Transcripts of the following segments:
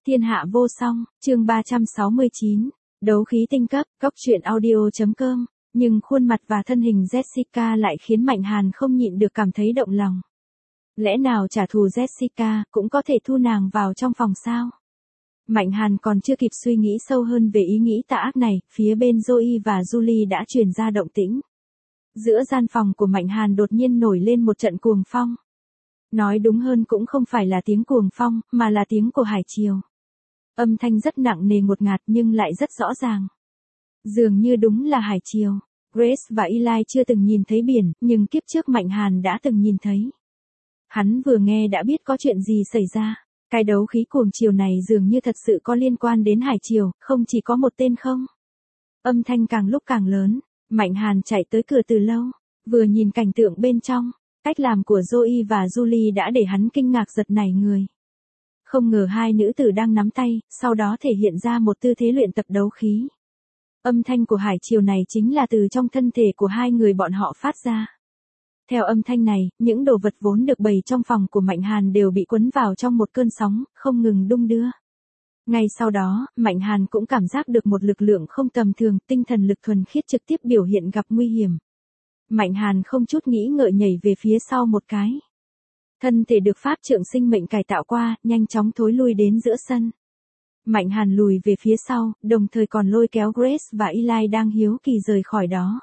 Thiên hạ vô song, chương 369, đấu khí tinh cấp, cóc truyện audio.com, nhưng khuôn mặt và thân hình Jessica lại khiến Mạnh Hàn không nhịn được cảm thấy động lòng. Lẽ nào trả thù Jessica cũng có thể thu nàng vào trong phòng sao? Mạnh Hàn còn chưa kịp suy nghĩ sâu hơn về ý nghĩ tà ác này, phía bên Zoe và Julie đã truyền ra động tĩnh. Giữa gian phòng của Mạnh Hàn đột nhiên nổi lên một trận cuồng phong. Nói đúng hơn cũng không phải là tiếng cuồng phong, mà là tiếng của hải triều. Âm thanh rất nặng nề ngột ngạt nhưng lại rất rõ ràng. Dường như đúng là hải triều. Grace và Eli chưa từng nhìn thấy biển, nhưng kiếp trước Mạnh Hàn đã từng nhìn thấy. Hắn vừa nghe đã biết có chuyện gì xảy ra. Cái đấu khí cuồng triều này dường như thật sự có liên quan đến hải triều, không chỉ có một tên không. Âm thanh càng lúc càng lớn, Mạnh Hàn chạy tới cửa từ lâu, vừa nhìn cảnh tượng bên trong, cách làm của Zoe và Julie đã để hắn kinh ngạc giật nảy người. Không ngờ hai nữ tử đang nắm tay, sau đó thể hiện ra một tư thế luyện tập đấu khí. Âm thanh của hải triều này chính là từ trong thân thể của hai người bọn họ phát ra. Theo âm thanh này, những đồ vật vốn được bày trong phòng của Mạnh Hàn đều bị cuốn vào trong một cơn sóng, không ngừng đung đưa. Ngay sau đó, Mạnh Hàn cũng cảm giác được một lực lượng không tầm thường, tinh thần lực thuần khiết trực tiếp biểu hiện gặp nguy hiểm. Mạnh Hàn không chút nghĩ ngợi nhảy về phía sau một cái. Thân thể được pháp trượng sinh mệnh cải tạo qua, nhanh chóng thối lui đến giữa sân. Mạnh Hàn lùi về phía sau, đồng thời còn lôi kéo Grace và Eli đang hiếu kỳ rời khỏi đó.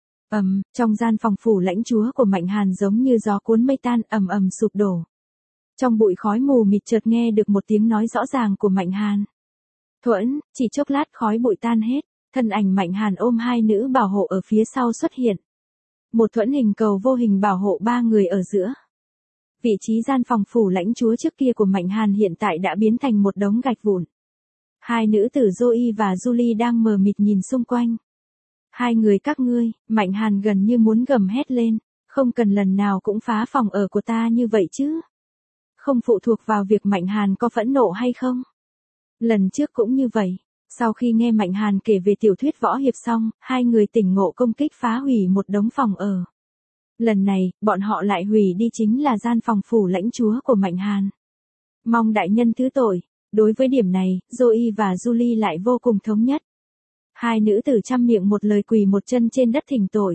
Trong gian phòng phủ lãnh chúa của Mạnh Hàn giống như gió cuốn mây tan, sụp đổ. Trong bụi khói mù mịt chợt nghe được một tiếng nói rõ ràng của Mạnh Hàn. Thuẫn, chỉ chốc lát khói bụi tan hết, thân ảnh Mạnh Hàn ôm hai nữ bảo hộ ở phía sau xuất hiện. Một thuẫn hình cầu vô hình bảo hộ ba người ở giữa. Vị trí gian phòng phủ lãnh chúa trước kia của Mạnh Hàn hiện tại đã biến thành một đống gạch vụn. Hai nữ tử Zoe và Julie đang mờ mịt nhìn xung quanh. Hai người các ngươi, Mạnh Hàn gần như muốn gầm hét lên, không cần lần nào cũng phá phòng ở của ta như vậy chứ. Không phụ thuộc vào việc Mạnh Hàn có phẫn nộ hay không. Lần trước cũng như vậy, sau khi nghe Mạnh Hàn kể về tiểu thuyết võ hiệp xong, hai người tỉnh ngộ công kích phá hủy một đống phòng ở. Lần này, bọn họ lại hủy đi chính là gian phòng phủ lãnh chúa của Mạnh Hàn. Mong đại nhân thứ tội. Đối với điểm này, Zoe và Julie lại vô cùng thống nhất. Hai nữ tử trăm miệng một lời quỳ một chân trên đất thỉnh tội.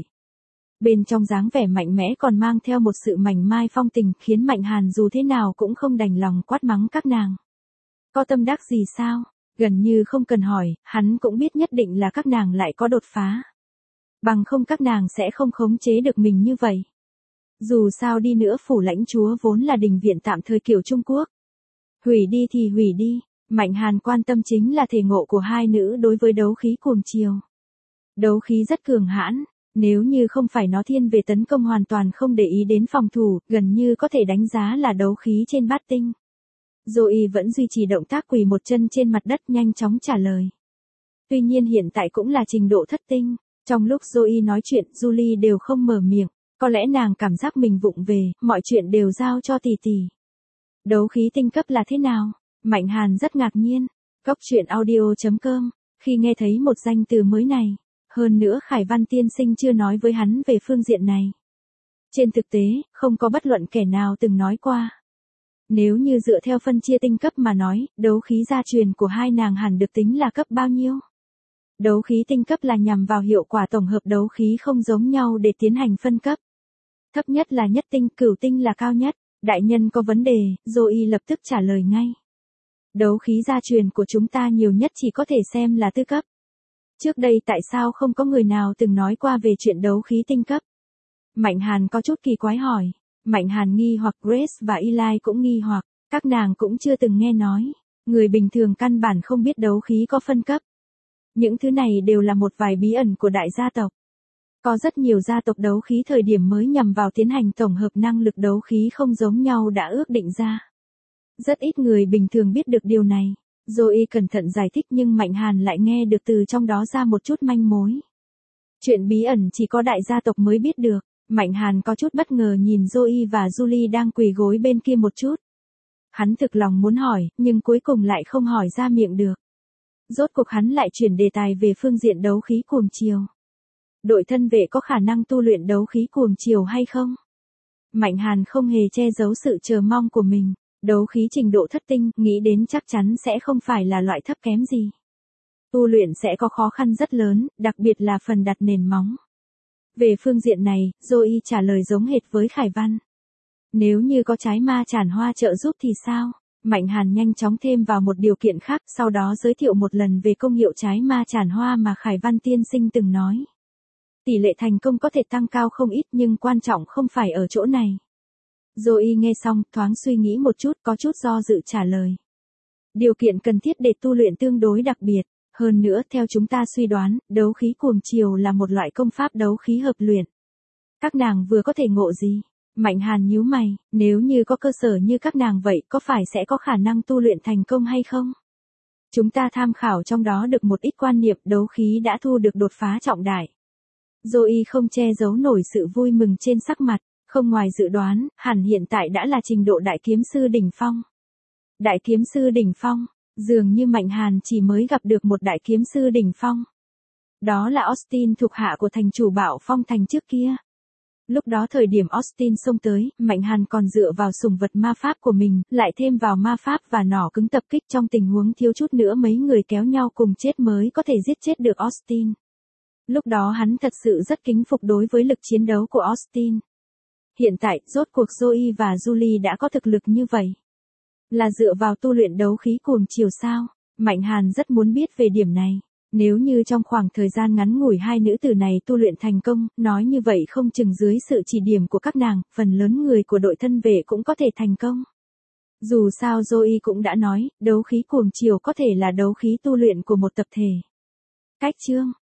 Bên trong dáng vẻ mạnh mẽ còn mang theo một sự mảnh mai phong tình khiến Mạnh Hàn dù thế nào cũng không đành lòng quát mắng các nàng. Có tâm đắc gì sao? Gần như không cần hỏi, hắn cũng biết nhất định là các nàng lại có đột phá. Bằng không các nàng sẽ không khống chế được mình như vậy. Dù sao đi nữa phủ lãnh chúa vốn là đình viện tạm thời kiểu Trung Quốc. Hủy đi thì hủy đi, Mạnh Hàn quan tâm chính là thể ngộ của hai nữ đối với đấu khí cuồng triều. Đấu khí rất cường hãn, nếu như không phải nó thiên về tấn công hoàn toàn không để ý đến phòng thủ, gần như có thể đánh giá là đấu khí trên bát tinh. Zoe vẫn duy trì động tác quỳ một chân trên mặt đất nhanh chóng trả lời. Tuy nhiên hiện tại cũng là trình độ thất tinh, trong lúc Zoe nói chuyện Julie đều không mở miệng, có lẽ nàng cảm giác mình vụng về, mọi chuyện đều giao cho tỷ tỷ. Đấu khí tinh cấp là thế nào? Mạnh Hàn rất ngạc nhiên. Cóc truyện audio.com, khi nghe thấy một danh từ mới này. Hơn nữa Khải Văn tiên sinh chưa nói với hắn về phương diện này. Trên thực tế, không có bất luận kẻ nào từng nói qua. Nếu như dựa theo phân chia tinh cấp mà nói, đấu khí gia truyền của hai nàng hẳn được tính là cấp bao nhiêu? Đấu khí tinh cấp là nhằm vào hiệu quả tổng hợp đấu khí không giống nhau để tiến hành phân cấp. Thấp nhất là nhất tinh, cửu tinh là cao nhất. Đại nhân có vấn đề, Zoe lập tức trả lời ngay. Đấu khí gia truyền của chúng ta nhiều nhất chỉ có thể xem là tứ cấp. Trước đây tại sao không có người nào từng nói qua về chuyện đấu khí tinh cấp? Mạnh Hàn có chút kỳ quái hỏi. Mạnh Hàn nghi hoặc Grace và Eli cũng nghi hoặc, các nàng cũng chưa từng nghe nói. Người bình thường căn bản không biết đấu khí có phân cấp. Những thứ này đều là một vài bí ẩn của đại gia tộc. Có rất nhiều gia tộc đấu khí thời điểm mới nhằm vào tiến hành tổng hợp năng lực đấu khí không giống nhau đã ước định ra. Rất ít người bình thường biết được điều này. Zoe cẩn thận giải thích nhưng Mạnh Hàn lại nghe được từ trong đó ra một chút manh mối. Chuyện bí ẩn chỉ có đại gia tộc mới biết được. Mạnh Hàn có chút bất ngờ nhìn Zoe và Julie đang quỳ gối bên kia một chút. Hắn thực lòng muốn hỏi, nhưng cuối cùng lại không hỏi ra miệng được. Rốt cuộc hắn lại chuyển đề tài về phương diện đấu khí cuồng triều. Đội thân vệ có khả năng tu luyện đấu khí cuồng triều hay không? Mạnh Hàn không hề che giấu sự chờ mong của mình. Đấu khí trình độ thất tinh, nghĩ đến chắc chắn sẽ không phải là loại thấp kém gì. Tu luyện sẽ có khó khăn rất lớn, đặc biệt là phần đặt nền móng. Về phương diện này, Zoe trả lời giống hệt với Khải Văn. Nếu như có trái ma tràn hoa trợ giúp thì sao? Mạnh Hàn nhanh chóng thêm vào một điều kiện khác, sau đó giới thiệu một lần về công hiệu trái ma tràn hoa mà Khải Văn tiên sinh từng nói. Tỷ lệ thành công có thể tăng cao không ít nhưng quan trọng không phải ở chỗ này. Zoe nghe xong, thoáng suy nghĩ một chút, có chút do dự trả lời. Điều kiện cần thiết để tu luyện tương đối đặc biệt. Hơn nữa, theo chúng ta suy đoán, đấu khí cuồng chiều là một loại công pháp đấu khí hợp luyện. Các nàng vừa có thể ngộ gì? Mạnh Hàn nhíu mày, nếu như có cơ sở như các nàng vậy, có phải sẽ có khả năng tu luyện thành công hay không? Chúng ta tham khảo trong đó được một ít quan niệm đấu khí đã thu được đột phá trọng đại. Zoe không che giấu nổi sự vui mừng trên sắc mặt, không ngoài dự đoán, hẳn hiện tại đã là trình độ đại kiếm sư đỉnh phong. Đại kiếm sư đỉnh phong, dường như Mạnh Hàn chỉ mới gặp được một đại kiếm sư đỉnh phong. Đó là Austin thuộc hạ của thành chủ Bạo Phong thành trước kia. Lúc đó thời điểm Austin xông tới, Mạnh Hàn còn dựa vào sủng vật ma pháp của mình, lại thêm vào ma pháp và nỏ cứng tập kích trong tình huống thiếu chút nữa mấy người kéo nhau cùng chết mới có thể giết chết được Austin. Lúc đó hắn thật sự rất kính phục đối với lực chiến đấu của Austin. Hiện tại, rốt cuộc Zoe và Julie đã có thực lực như vậy. Là dựa vào tu luyện đấu khí cuồng chiều sao? Mạnh Hàn rất muốn biết về điểm này. Nếu như trong khoảng thời gian ngắn ngủi hai nữ tử này tu luyện thành công, nói như vậy không chừng dưới sự chỉ điểm của các nàng, phần lớn người của đội thân vệ cũng có thể thành công. Dù sao Zoe cũng đã nói, đấu khí cuồng chiều có thể là đấu khí tu luyện của một tập thể. Cách chương